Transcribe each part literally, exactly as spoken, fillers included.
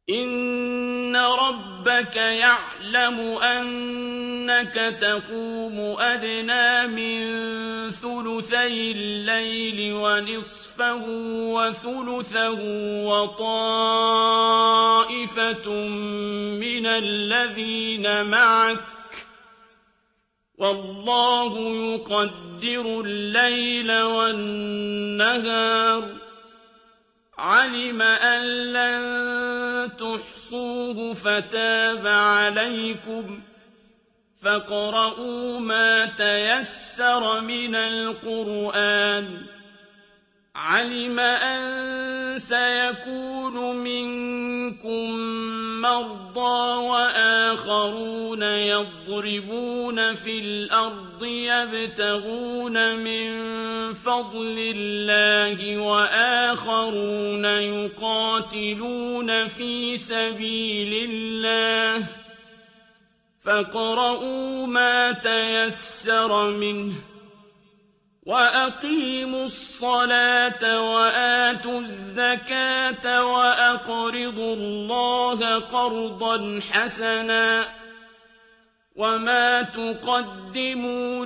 إن ربك يعلم أنك تقوم أدنى من ثلثي الليل ونصفه وثلثه وطائفة من الذين معك والله يقدر الليل والنهار علم أن لن تحصوه فتاب عليكم فاقرؤوا ما تيسر من القرآن علم أن سيكون منكم مرضى وآخرون يضربون في الأرض يبتغون من فضل الله وآخرون يقاتلون في سبيل الله فاقرؤوا ما تيسر منه وأقيموا الصلاة وآتوا الزكاة وأقرضوا الله قرضا حسنا وما تقدموا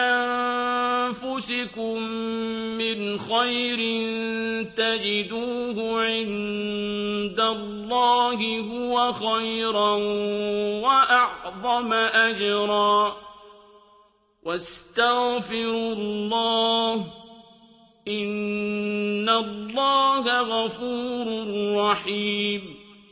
لأنفسكم من خير تجدوه عند الله هو خيرا وأعظم أجرا واستغفروا الله إن الله غفور رحيم